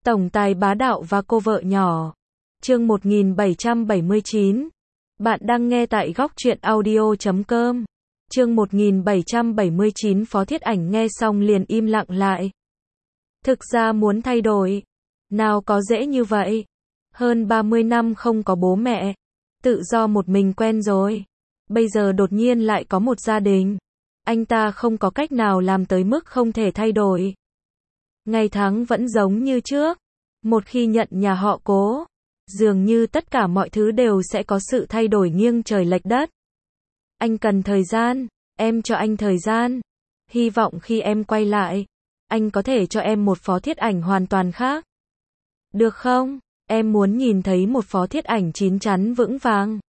Tổng tài bá đạo và cô vợ nhỏ. Chương 1779. Bạn đang nghe tại góc truyện audio.com. Chương 1779. Phó Thiết Ảnh nghe xong liền im lặng lại. Thực ra muốn thay đổi, nào có dễ như vậy. Hơn 30 năm không có bố mẹ, tự do một mình quen rồi. Bây giờ đột nhiên lại có một gia đình. Anh ta không có cách nào làm tới mức không thể thay đổi. Ngày tháng vẫn giống như trước. Một khi nhận nhà họ Cố, dường như tất cả mọi thứ đều sẽ có sự thay đổi nghiêng trời lệch đất. Anh cần thời gian, em cho anh thời gian. Hy vọng khi em quay lại, anh có thể cho em một Phó Thiết Ảnh hoàn toàn khác. Được không? Em muốn nhìn thấy một Phó Thiết Ảnh chín chắn vững vàng.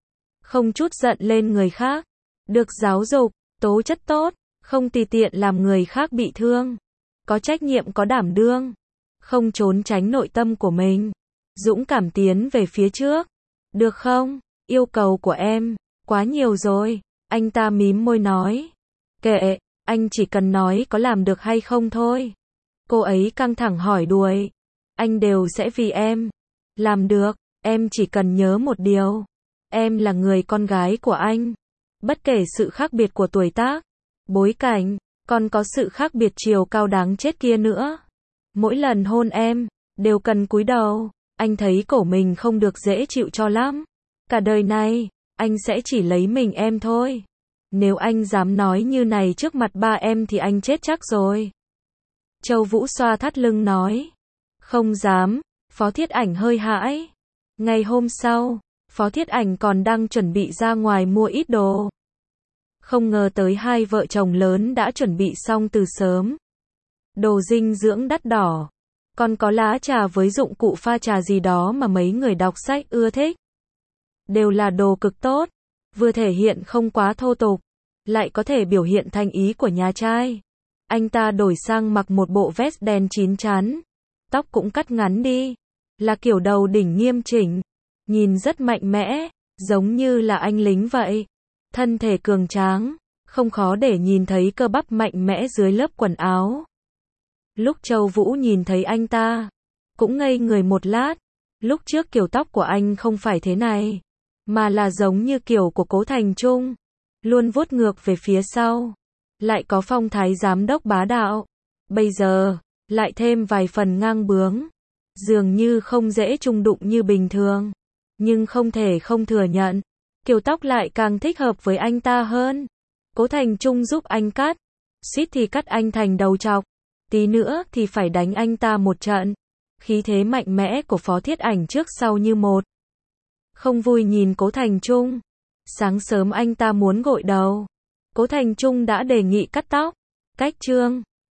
Không chút giận lên người khác. Được giáo dục, tố chất tốt, không tùy tiện làm người khác bị thương. Có trách nhiệm có đảm đương. Không trốn tránh nội tâm của mình. Dũng cảm tiến về phía trước. Được không? Yêu cầu của em quá nhiều rồi. Anh ta mím môi nói. Kệ, anh chỉ cần nói có làm được hay không thôi. Cô ấy căng thẳng hỏi đuổi. Anh đều sẽ vì em làm được. Em chỉ cần nhớ một điều. Em là người con gái của anh. Bất kể sự khác biệt của tuổi tác, bối cảnh, còn có sự khác biệt chiều cao đáng chết kia nữa. Mỗi lần hôn em, đều cần cúi đầu. Anh thấy cổ mình không được dễ chịu cho lắm. Cả đời này, anh sẽ chỉ lấy mình em thôi. Nếu anh dám nói như này trước mặt ba em thì anh chết chắc rồi. Châu Vũ xoa thắt lưng nói. Không dám. Phó Thiết Ảnh hơi hãi. Ngày hôm sau, Phó Thiết Ảnh còn đang chuẩn bị ra ngoài mua ít đồ. Không ngờ tới hai vợ chồng lớn đã chuẩn bị xong từ sớm. Đồ dinh dưỡng đắt đỏ. Còn có lá trà với dụng cụ pha trà gì đó mà mấy người đọc sách ưa thích. Đều là đồ cực tốt. Vừa thể hiện không quá thô tục, lại có thể biểu hiện thành ý của nhà trai. Anh ta đổi sang mặc một bộ vest đen chín chắn. Tóc cũng cắt ngắn đi. Là kiểu đầu đỉnh nghiêm chỉnh. Nhìn rất mạnh mẽ, giống như là anh lính vậy. Thân thể cường tráng, không khó để nhìn thấy cơ bắp mạnh mẽ dưới lớp quần áo. Lúc Châu Vũ nhìn thấy anh ta, cũng ngây người một lát. Lúc trước kiểu tóc của anh không phải thế này, mà là giống như kiểu của Cố Thành Trung, luôn vuốt ngược về phía sau, lại có phong thái giám đốc bá đạo. Bây giờ, lại thêm vài phần ngang bướng, dường như không dễ chung đụng như bình thường. Nhưng không thể không thừa nhận, kiểu tóc lại càng thích hợp với anh ta hơn. Cố Thành Trung giúp anh cắt, suýt thì cắt anh thành đầu trọc, tí nữa thì phải đánh anh ta một trận. Khí thế mạnh mẽ của Phó Thiết Ảnh trước sau như một. Không vui nhìn Cố Thành Trung. Sáng sớm anh ta muốn gội đầu. Cố Thành Trung đã đề nghị cắt tóc. Cách trương,